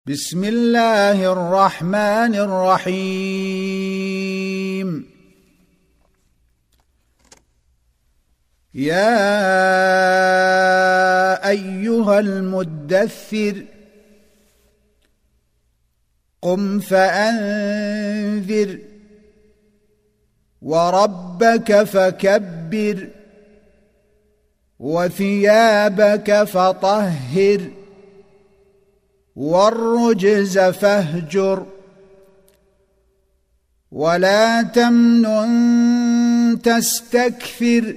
بسم الله الرحمن الرحيم. يا أيها المدثر قم فأنذر وربك فكبر وثيابك فطهر والرجز فاهجر ولا تمنن تستكثر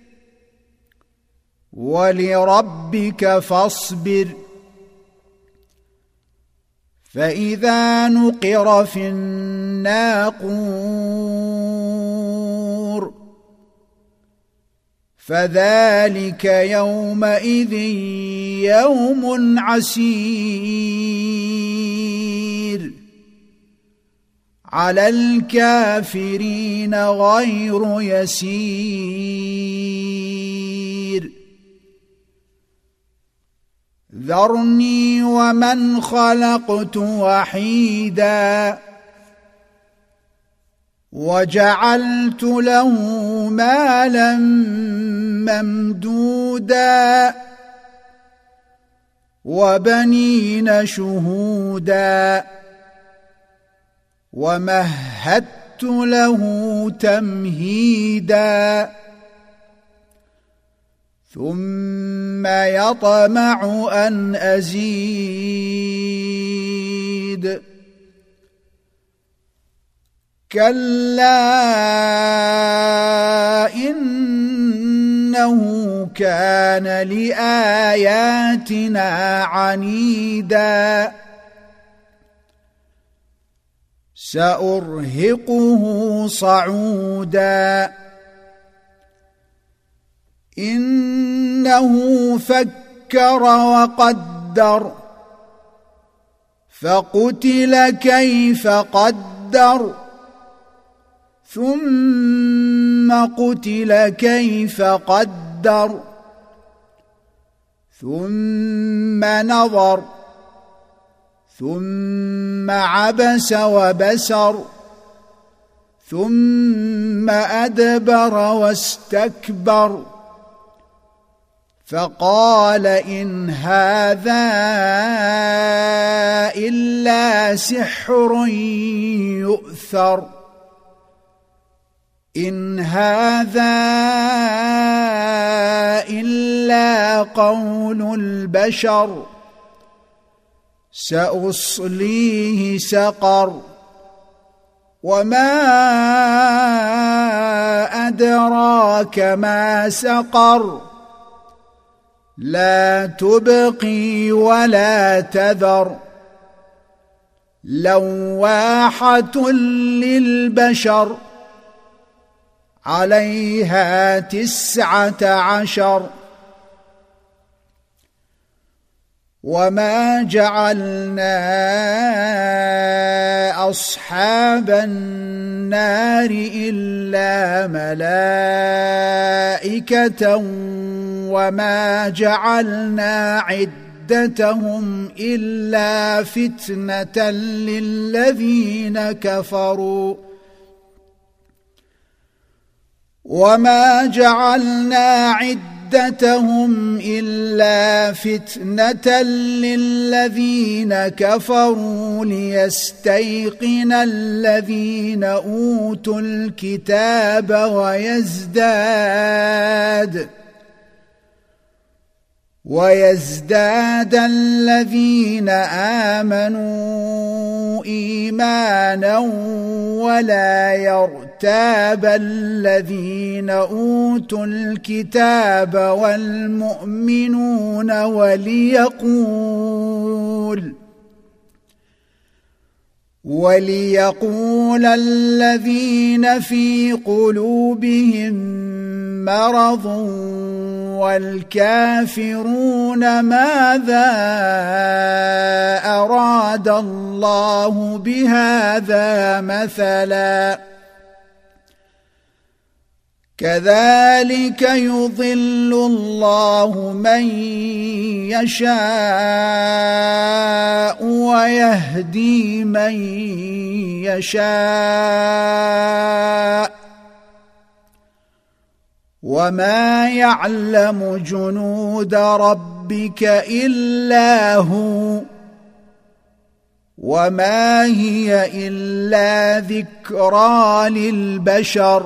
ولربك فاصبر. فإذا نقر في الناقور فذلك يومئذ يوم عسير على الكافرين غير يسير. ذرني ومن خلقت وحيدا وجعلت له مالا ممدودا وبنين شهودا ومهدت له تمهيدا ثم يطمع أن أزيد. كلا إنه كان لآياتنا عنيدا سأرهقه صعودا. إنه فكر وقدر فقتل كيف قدر ثم قتل كيف قدر ثم نظر ثم عبس وبسر ثم أدبر واستكبر فقال إن هذا إلا سحر يؤثر إن هذا إلا قول البشر سأصليه سقر وما أدراك ما سقر لا تبقي ولا تذر لواحة للبشر عليها 19. وما جعلنا أصحاب النار إلا ملائكة وما جعلنا عدتهم إلا فتنة للذين كفروا وما جعلنا عدتهم إلا فتنة للذين كفروا ليستيقن الذين أوتوا الكتاب ويزداد الذين آمنوا إيمانا ولا يرتاب الذين أوتوا الكتاب والمؤمنون وليقول الذين في قلوبهم مرض والكافرون ماذا أراد الله بهذا مثلا كذلك يضل الله من يشاء ويهدي من يشاء وما يعلم جنود ربك إلا هو وما هي إلا ذكرى للبشر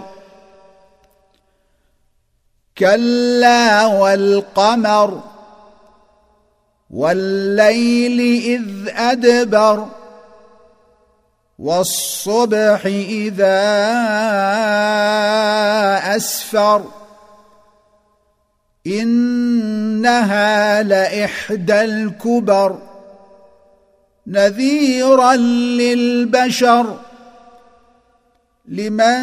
كلا والقمر والليل إذ أدبر والصبح إذا أسفر إنها لإحدى الكبر نذيرا للبشر لمن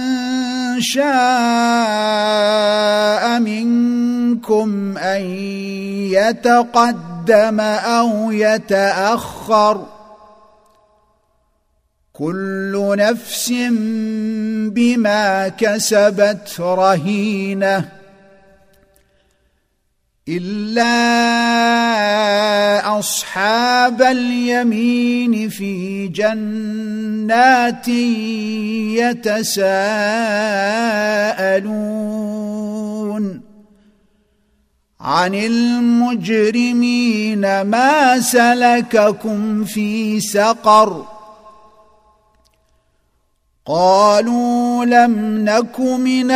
شاء منكم أن يتقدم أو يتأخر كل نفس بما كسبت رهينة إلا أصحاب اليمين في جنات يتساءلون عن المجرمين ما سلككم في سقر قالوا لم نك من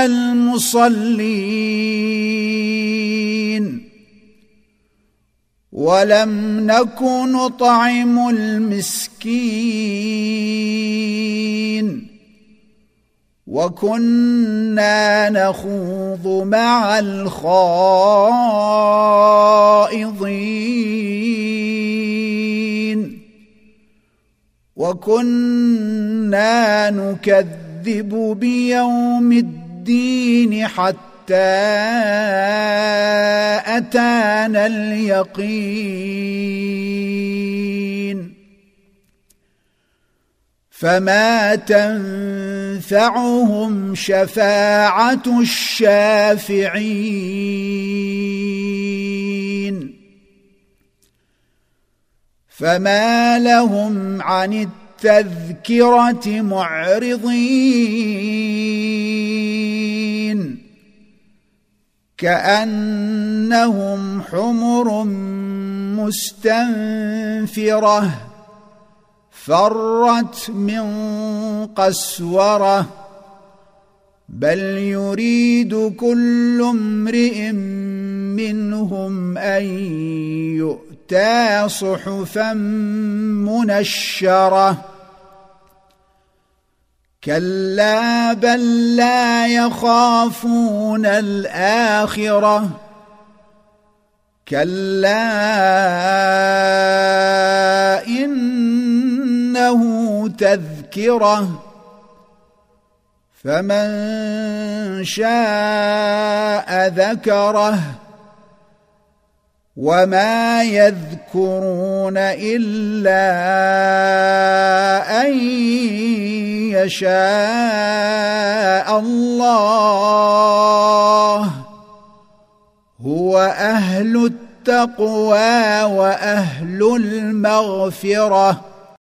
المصلين ولم نك نطعم المسكين وكنا نخوض مع الخائضين وكنا نكذب بيوم الدين حتى أتانا اليقين فما تنفعهم شفاعة الشافعين فما لهم عن التذكرة معرضين كأنهم حمر مستنفرة فرت من قسورة بل يريد كل امرئ منهم أن يؤتى صحفا منشرة كلا بل لا يخافون الآخرة كلا إنه تذكرة فمن شاء ذكره وما يذكرون إلا أن يشاء الله هو أهل التقوى وأهل المغفرة